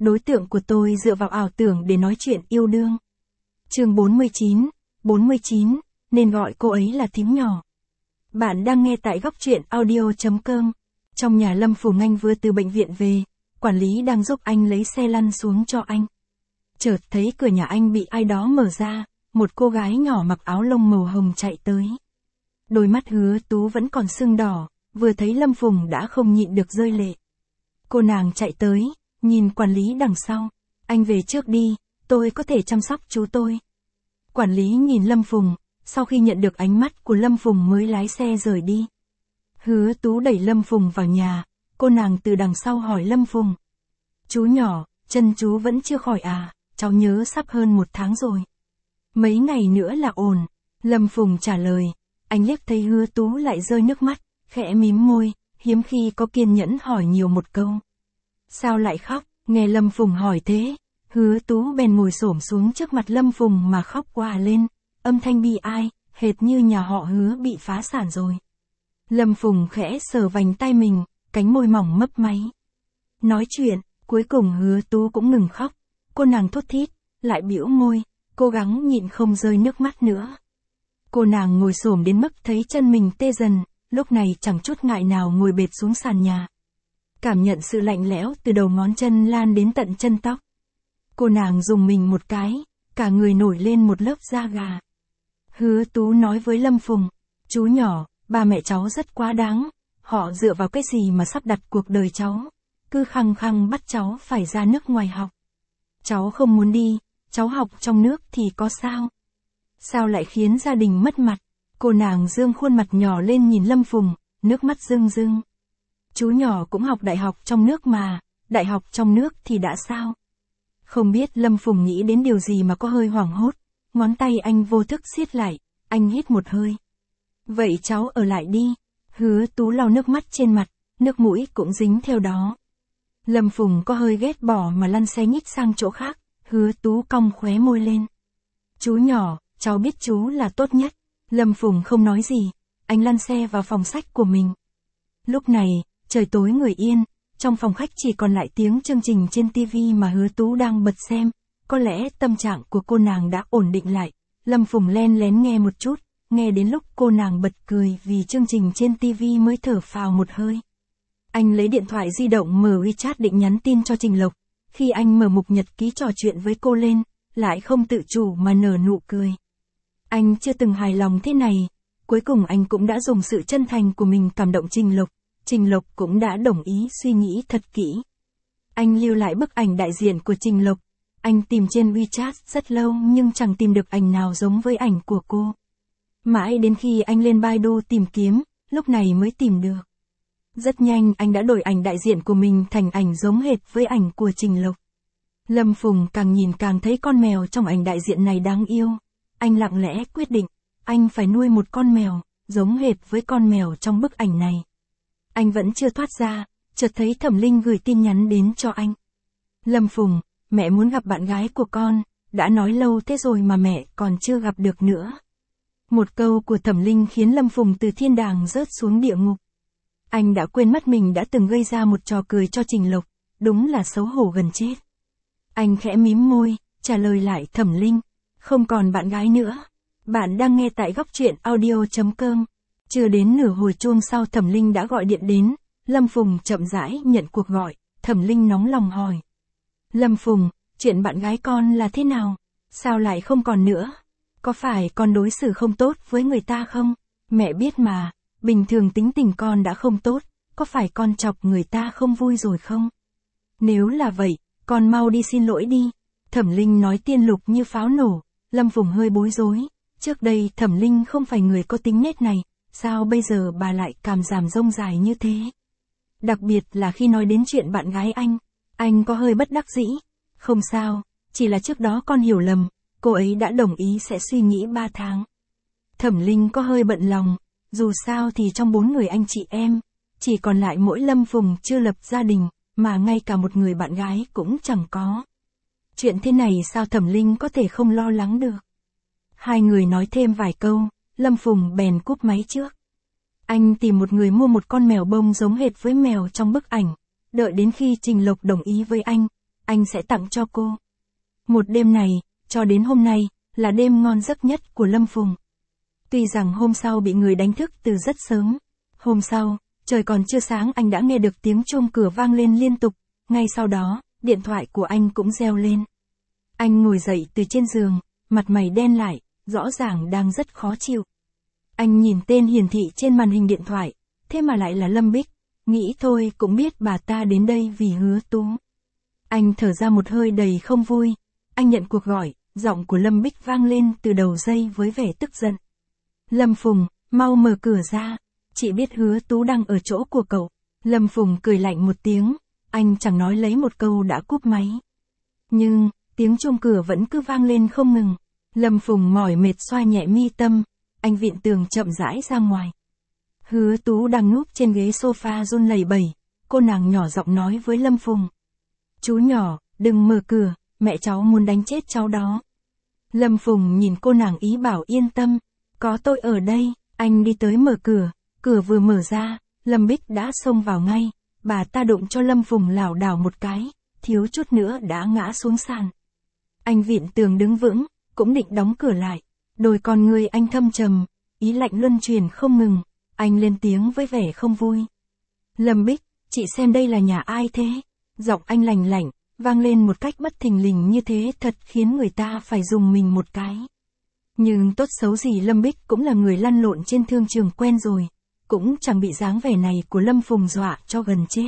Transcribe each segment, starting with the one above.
đối tượng của tôi dựa vào ảo tưởng để nói chuyện yêu đương. Chương 49, nên gọi cô ấy là thím nhỏ. Bạn đang nghe tại góc truyện audio.com. Trong nhà Lâm Phùng Anh vừa từ bệnh viện về, quản lý đang giúp anh lấy xe lăn xuống cho anh. Chợt thấy cửa nhà anh bị ai đó mở ra, một cô gái nhỏ mặc áo lông màu hồng chạy tới. Đôi mắt Hứa Tú vẫn còn sưng đỏ, vừa thấy Lâm Phùng đã không nhịn được rơi lệ. Cô nàng chạy tới, nhìn quản lý đằng sau. Anh về trước đi, tôi có thể chăm sóc chú tôi. Quản lý nhìn Lâm Phùng, sau khi nhận được ánh mắt của Lâm Phùng mới lái xe rời đi. Hứa Tú đẩy Lâm Phùng vào nhà, cô nàng từ đằng sau hỏi Lâm Phùng. Chú nhỏ, chân chú vẫn chưa khỏi à, cháu nhớ sắp hơn 1 tháng rồi. Mấy ngày nữa là ổn. Lâm Phùng trả lời. Anh liếc thấy Hứa Tú lại rơi nước mắt, khẽ mím môi, hiếm khi có kiên nhẫn hỏi nhiều một câu. Sao lại khóc? Nghe Lâm Phùng hỏi thế, Hứa Tú bèn ngồi xổm xuống trước mặt Lâm Phùng mà khóc òa lên, âm thanh bi ai, hệt như nhà họ Hứa bị phá sản rồi. Lâm Phùng khẽ sờ vành tay mình, cánh môi mỏng mấp máy. Nói chuyện, cuối cùng Hứa Tú cũng ngừng khóc, cô nàng thốt thít, lại bĩu môi, cố gắng nhịn không rơi nước mắt nữa. Cô nàng ngồi xổm đến mức thấy chân mình tê dần, lúc này chẳng chút ngại nào ngồi bệt xuống sàn nhà. Cảm nhận sự lạnh lẽo từ đầu ngón chân lan đến tận chân tóc. Cô nàng dùng mình một cái, cả người nổi lên một lớp da gà. Hứa Tú nói với Lâm Phùng, chú nhỏ, ba mẹ cháu rất quá đáng, họ dựa vào cái gì mà sắp đặt cuộc đời cháu, cứ khăng khăng bắt cháu phải ra nước ngoài học. Cháu không muốn đi, cháu học trong nước thì có sao? Sao lại khiến gia đình mất mặt? Cô nàng dương khuôn mặt nhỏ lên nhìn Lâm Phùng, nước mắt rưng rưng. Chú nhỏ cũng học đại học trong nước mà, đại học trong nước thì đã sao? Không biết Lâm Phùng nghĩ đến điều gì mà có hơi hoảng hốt, ngón tay anh vô thức siết lại, anh hít một hơi. Vậy cháu ở lại đi. Hứa Tú lau nước mắt trên mặt, nước mũi cũng dính theo đó. Lâm Phùng có hơi ghét bỏ mà lăn xe nhích sang chỗ khác, Hứa Tú cong khóe môi lên. Chú nhỏ, cháu biết chú là tốt nhất. Lâm Phùng không nói gì, anh lăn xe vào phòng sách của mình. Lúc này, trời tối người yên, trong phòng khách chỉ còn lại tiếng chương trình trên TV mà Hứa Tú đang bật xem, có lẽ tâm trạng của cô nàng đã ổn định lại. Lâm Phùng len lén nghe một chút, nghe đến lúc cô nàng bật cười vì chương trình trên TV mới thở phào một hơi. Anh lấy điện thoại di động mở WeChat định nhắn tin cho Trình Lộc, khi anh mở mục nhật ký trò chuyện với cô lên, lại không tự chủ mà nở nụ cười. Anh chưa từng hài lòng thế này, cuối cùng anh cũng đã dùng sự chân thành của mình cảm động Trình Lộc cũng đã đồng ý suy nghĩ thật kỹ. Anh lưu lại bức ảnh đại diện của Trình Lộc, anh tìm trên WeChat rất lâu nhưng chẳng tìm được ảnh nào giống với ảnh của cô. Mãi đến khi anh lên Baidu tìm kiếm, lúc này mới tìm được. Rất nhanh anh đã đổi ảnh đại diện của mình thành ảnh giống hệt với ảnh của Trình Lộc. Lâm Phùng càng nhìn càng thấy con mèo trong ảnh đại diện này đáng yêu. Anh lặng lẽ quyết định, anh phải nuôi một con mèo, giống hệt với con mèo trong bức ảnh này. Anh vẫn chưa thoát ra, chợt thấy Thẩm Linh gửi tin nhắn đến cho anh. Lâm Phùng, mẹ muốn gặp bạn gái của con, đã nói lâu thế rồi mà mẹ còn chưa gặp được nữa. Một câu của Thẩm Linh khiến Lâm Phùng từ thiên đàng rớt xuống địa ngục. Anh đã quên mất mình đã từng gây ra một trò cười cho Trình Lộc, đúng là xấu hổ gần chết. Anh khẽ mím môi, trả lời lại Thẩm Linh, không còn bạn gái nữa. Bạn đang nghe tại góc truyện audio.com. Chưa đến nửa hồi chuông sau Thẩm Linh đã gọi điện đến, Lâm Phùng chậm rãi nhận cuộc gọi, Thẩm Linh nóng lòng hỏi. Lâm Phùng, chuyện bạn gái con là thế nào? Sao lại không còn nữa? Có phải con đối xử không tốt với người ta không? Mẹ biết mà, bình thường tính tình con đã không tốt, có phải con chọc người ta không vui rồi không? Nếu là vậy, con mau đi xin lỗi đi. Thẩm Linh nói tiên lục như pháo nổ, Lâm Phùng hơi bối rối, trước đây Thẩm Linh không phải người có tính nết này, sao bây giờ bà lại cảm giảm rông dài như thế? Đặc biệt là khi nói đến chuyện bạn gái anh có hơi bất đắc dĩ. Không sao, chỉ là trước đó con hiểu lầm, cô ấy đã đồng ý sẽ suy nghĩ 3 tháng. Thẩm Linh có hơi bận lòng, dù sao thì trong 4 người anh chị em, chỉ còn lại mỗi Lâm Phùng chưa lập gia đình, mà ngay cả một người bạn gái cũng chẳng có. Chuyện thế này sao Thẩm Linh có thể không lo lắng được? Hai người nói thêm vài câu, Lâm Phùng bèn cúp máy trước. Anh tìm một người mua một con mèo bông giống hệt với mèo trong bức ảnh, đợi đến khi Trình Lộc đồng ý với anh anh sẽ tặng cho cô. Một đêm này, cho đến hôm nay, là đêm ngon giấc nhất của Lâm Phùng. Tuy rằng hôm sau bị người đánh thức từ rất sớm. Hôm sau, trời còn chưa sáng anh đã nghe được tiếng chuông cửa vang lên liên tục, ngay sau đó, điện thoại của anh cũng reo lên. Anh ngồi dậy từ trên giường, mặt mày đen lại, rõ ràng đang rất khó chịu. Anh nhìn tên hiển thị trên màn hình điện thoại, thế mà lại là Lâm Bích, nghĩ thôi cũng biết bà ta đến đây vì Hứa Tú. Anh thở ra một hơi đầy không vui, anh nhận cuộc gọi, giọng của Lâm Bích vang lên từ đầu dây với vẻ tức giận. Lâm Phùng, mau mở cửa ra, chị biết Hứa Tú đang ở chỗ của cậu. Lâm Phùng cười lạnh một tiếng, anh chẳng nói lấy một câu đã cúp máy. Nhưng, tiếng chuông cửa vẫn cứ vang lên không ngừng. Lâm Phùng mỏi mệt xoa nhẹ mi tâm, anh vịn tường chậm rãi ra ngoài. Hứa Tú đang núp trên ghế sofa run lẩy bẩy, cô nàng nhỏ giọng nói với Lâm Phùng. Chú nhỏ, đừng mở cửa, mẹ cháu muốn đánh chết cháu đó. Lâm Phùng nhìn cô nàng ý bảo yên tâm, có tôi ở đây, anh đi tới mở cửa, cửa vừa mở ra, Lâm Bích đã xông vào ngay, bà ta đụng cho Lâm Phùng lảo đảo một cái, thiếu chút nữa đã ngã xuống sàn. Anh vịn tường đứng vững, cũng định đóng cửa lại, đôi con người anh thâm trầm, ý lạnh luân truyền không ngừng, anh lên tiếng với vẻ không vui. Lâm Bích, chị xem đây là nhà ai thế? Giọng anh lành lạnh, vang lên một cách bất thình lình như thế thật khiến người ta phải dùng mình một cái. Nhưng tốt xấu gì Lâm Bích cũng là người lăn lộn trên thương trường quen rồi, cũng chẳng bị dáng vẻ này của Lâm Phùng dọa cho gần chết.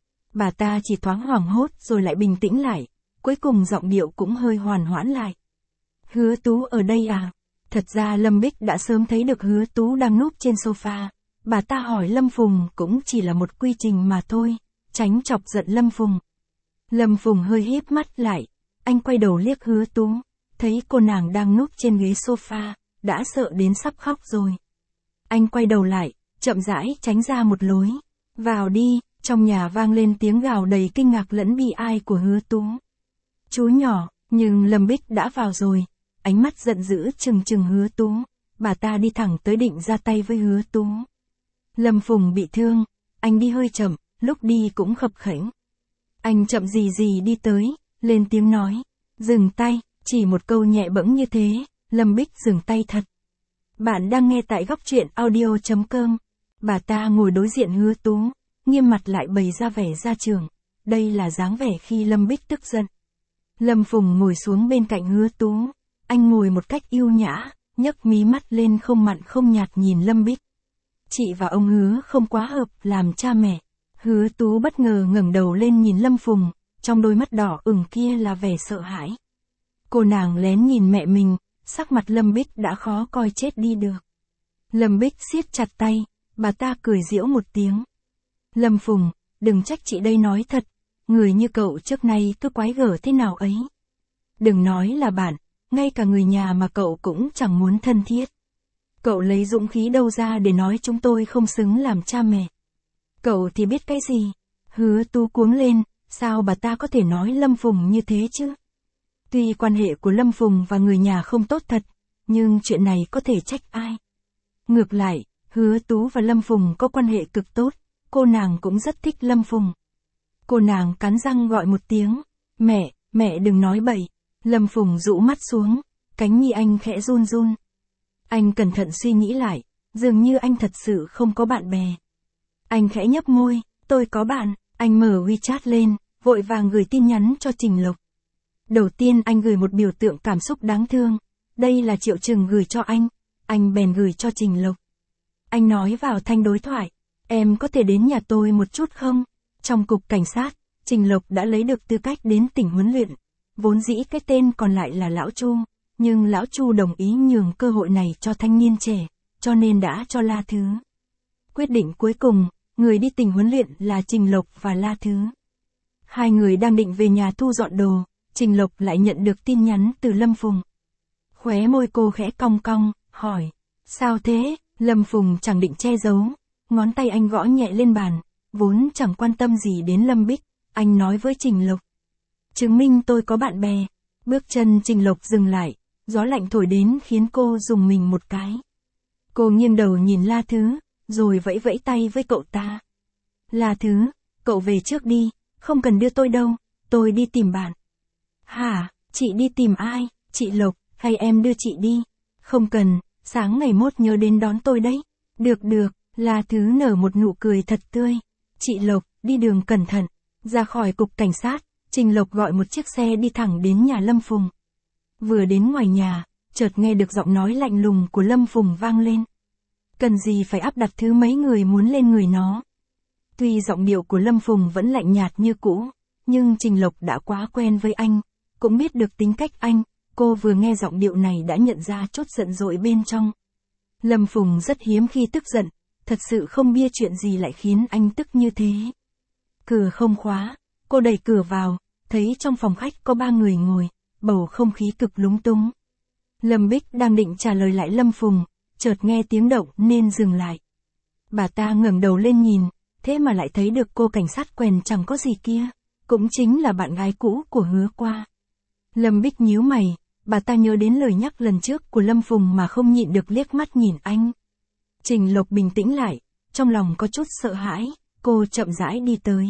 Bà ta chỉ thoáng hoảng hốt rồi lại bình tĩnh lại, cuối cùng giọng điệu cũng hơi hòa hoãn lại. Hứa Tú ở đây à? Thật ra Lâm Bích đã sớm thấy được Hứa Tú đang núp trên sofa, bà ta hỏi Lâm Phùng cũng chỉ là một quy trình mà thôi, tránh chọc giận Lâm Phùng. Lâm Phùng hơi híp mắt lại, anh quay đầu liếc Hứa Tú, thấy cô nàng đang núp trên ghế sofa, đã sợ đến sắp khóc rồi. Anh quay đầu lại, chậm rãi tránh ra một lối. Vào đi, trong nhà vang lên tiếng gào đầy kinh ngạc lẫn bi ai của Hứa Tú. Chú nhỏ, nhưng Lâm Bích đã vào rồi, ánh mắt giận dữ trừng trừng Hứa Tú, bà ta đi thẳng tới định ra tay với Hứa Tú. Lâm Phùng bị thương, anh đi hơi chậm, lúc đi cũng khập khểnh. Anh chậm gì gì đi tới, lên tiếng nói, dừng tay, chỉ một câu nhẹ bẫng như thế, Lâm Bích dừng tay thật. Bạn đang nghe tại góc truyện audio.com. Bà ta ngồi đối diện Hứa Tú, nghiêm mặt lại bày ra vẻ gia trưởng. Đây là dáng vẻ khi Lâm Bích tức giận. Lâm Phùng ngồi xuống bên cạnh Hứa Tú, anh ngồi một cách yêu nhã, nhấc mí mắt lên không mặn không nhạt nhìn Lâm Bích. Chị và ông Hứa không quá hợp làm cha mẹ. Hứa Tú bất ngờ ngẩng đầu lên nhìn Lâm Phùng, trong đôi mắt đỏ ửng kia là vẻ sợ hãi. Cô nàng lén nhìn mẹ mình, sắc mặt Lâm Bích đã khó coi chết đi được. Lâm Bích siết chặt tay, bà ta cười giễu một tiếng. Lâm Phùng, đừng trách chị đây nói thật, người như cậu trước nay cứ quái gở thế nào ấy. Đừng nói là bạn, ngay cả người nhà mà cậu cũng chẳng muốn thân thiết. Cậu lấy dũng khí đâu ra để nói chúng tôi không xứng làm cha mẹ. Cậu thì biết cái gì? Hứa Tú cuống lên, sao bà ta có thể nói Lâm Phùng như thế chứ? Tuy quan hệ của Lâm Phùng và người nhà không tốt thật, nhưng chuyện này có thể trách ai? Ngược lại, Hứa Tú và Lâm Phùng có quan hệ cực tốt, cô nàng cũng rất thích Lâm Phùng. Cô nàng cắn răng gọi một tiếng, mẹ đừng nói bậy. Lâm Phùng rũ mắt xuống, cánh mi anh khẽ run run. Anh cẩn thận suy nghĩ lại, dường như anh thật sự không có bạn bè. Anh khẽ nhấp môi, tôi có bạn, anh mở WeChat lên, vội vàng gửi tin nhắn cho Trình Lộc. Đầu tiên anh gửi một biểu tượng cảm xúc đáng thương, đây là Triệu Trừng gửi cho anh bèn gửi cho Trình Lộc. Anh nói vào thanh đối thoại, em có thể đến nhà tôi một chút không? Trong cục cảnh sát, Trình Lộc đã lấy được tư cách đến tỉnh huấn luyện, vốn dĩ cái tên còn lại là Lão Chu, nhưng Lão Chu đồng ý nhường cơ hội này cho thanh niên trẻ, cho nên đã cho La Thứ. Quyết định cuối cùng, người đi tỉnh huấn luyện là Trình Lộc và La Thứ. Hai người đang định về nhà thu dọn đồ, Trình Lộc lại nhận được tin nhắn từ Lâm Phùng. Khóe môi cô khẽ cong cong, hỏi, sao thế? Lâm Phùng chẳng định che giấu, ngón tay anh gõ nhẹ lên bàn, vốn chẳng quan tâm gì đến Lâm Bích, anh nói với Trình Lộc. Chứng minh tôi có bạn bè. Bước chân Trình Lộc dừng lại, gió lạnh thổi đến khiến cô rùng mình một cái. Cô nghiêng đầu nhìn La Thứ, rồi vẫy vẫy tay với cậu ta. La Thứ, cậu về trước đi, không cần đưa tôi đâu, tôi đi tìm bạn. Hả, chị đi tìm ai, chị Lộc, hay em đưa chị đi? Không cần, sáng ngày mốt nhớ đến đón tôi đấy. Được, La Thứ nở một nụ cười thật tươi. Chị Lộc, đi đường cẩn thận. Ra khỏi cục cảnh sát, Trình Lộc gọi một chiếc xe đi thẳng đến nhà Lâm Phùng. Vừa đến ngoài nhà, chợt nghe được giọng nói lạnh lùng của Lâm Phùng vang lên. Cần gì phải áp đặt thứ mấy người muốn lên người nó. Tuy giọng điệu của Lâm Phùng vẫn lạnh nhạt như cũ, nhưng Trình Lộc đã quá quen với anh, cũng biết được tính cách anh, cô vừa nghe giọng điệu này đã nhận ra chốt giận dội bên trong. Lâm Phùng rất hiếm khi tức giận, thật sự không bia chuyện gì lại khiến anh tức như thế. Cửa không khóa, cô đẩy cửa vào, thấy trong phòng khách có 3 người ngồi, bầu không khí cực lúng túng. Lâm Bích đang định trả lời lại Lâm Phùng, chợt nghe tiếng động nên dừng lại. Bà ta ngẩng đầu lên nhìn, thế mà lại thấy được cô cảnh sát quèn chẳng có gì kia, cũng chính là bạn gái cũ của Hứa Qua. Lâm Bích nhíu mày, bà ta nhớ đến lời nhắc lần trước của Lâm Phùng mà không nhịn được liếc mắt nhìn anh. Trình Lộc bình tĩnh lại, trong lòng có chút sợ hãi, cô chậm rãi đi tới.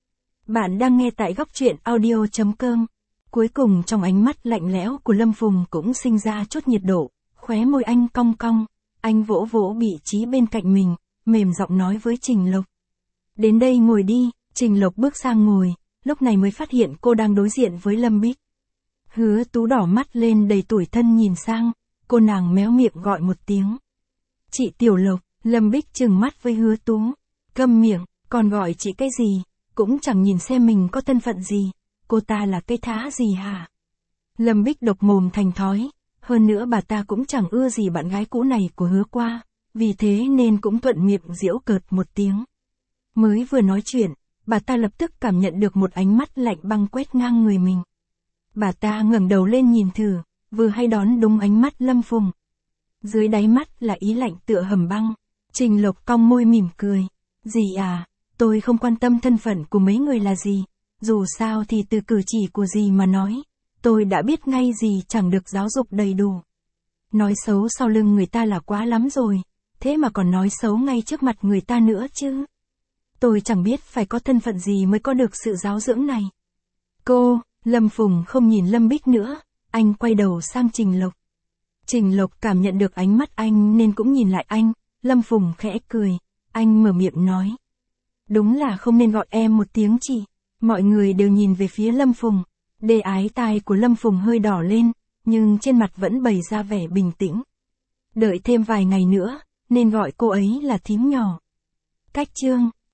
Bạn đang nghe tại góc truyện audio.com. Cuối cùng trong ánh mắt lạnh lẽo của Lâm Phùng cũng sinh ra chút nhiệt độ, khóe môi anh cong cong, anh vỗ vỗ vị trí bên cạnh mình, mềm giọng nói với Trình Lộc. Đến đây ngồi đi, Trình Lộc bước sang ngồi, lúc này mới phát hiện cô đang đối diện với Lâm Bích. Hứa Tú đỏ mắt lên đầy tủi thân nhìn sang, cô nàng méo miệng gọi một tiếng. Chị Tiểu Lộc, Lâm Bích trừng mắt với Hứa Tú. Câm miệng, còn gọi chị cái gì, cũng chẳng nhìn xem mình có thân phận gì, cô ta là cái thá gì hả? Lâm Bích độc mồm thành thói, hơn nữa bà ta cũng chẳng ưa gì bạn gái cũ này của Hứa Qua, vì thế nên cũng thuận miệng giễu cợt một tiếng. Mới vừa nói chuyện, bà ta lập tức cảm nhận được một ánh mắt lạnh băng quét ngang người mình. Bà ta ngẩng đầu lên nhìn thử, vừa hay đón đúng ánh mắt Lâm Phùng. Dưới đáy mắt là ý lạnh tựa hầm băng. Trình Lộc cong môi mỉm cười. Gì à, tôi không quan tâm thân phận của mấy người là gì. Dù sao thì từ cử chỉ của dì mà nói, tôi đã biết ngay dì chẳng được giáo dục đầy đủ. Nói xấu sau lưng người ta là quá lắm rồi, thế mà còn nói xấu ngay trước mặt người ta nữa chứ. Tôi chẳng biết phải có thân phận gì mới có được sự giáo dưỡng này. Cô, Lâm Phùng không nhìn Lâm Bích nữa, anh quay đầu sang Trình Lộc. Trình Lộc cảm nhận được ánh mắt anh nên cũng nhìn lại anh, Lâm Phùng khẽ cười, anh mở miệng nói. Đúng là không nên gọi em một tiếng chị. Mọi người đều nhìn về phía Lâm Phùng, đê ái tai của Lâm Phùng hơi đỏ lên, nhưng trên mặt vẫn bày ra vẻ bình tĩnh. Đợi thêm vài ngày nữa, nên gọi cô ấy là thím nhỏ. Cách chương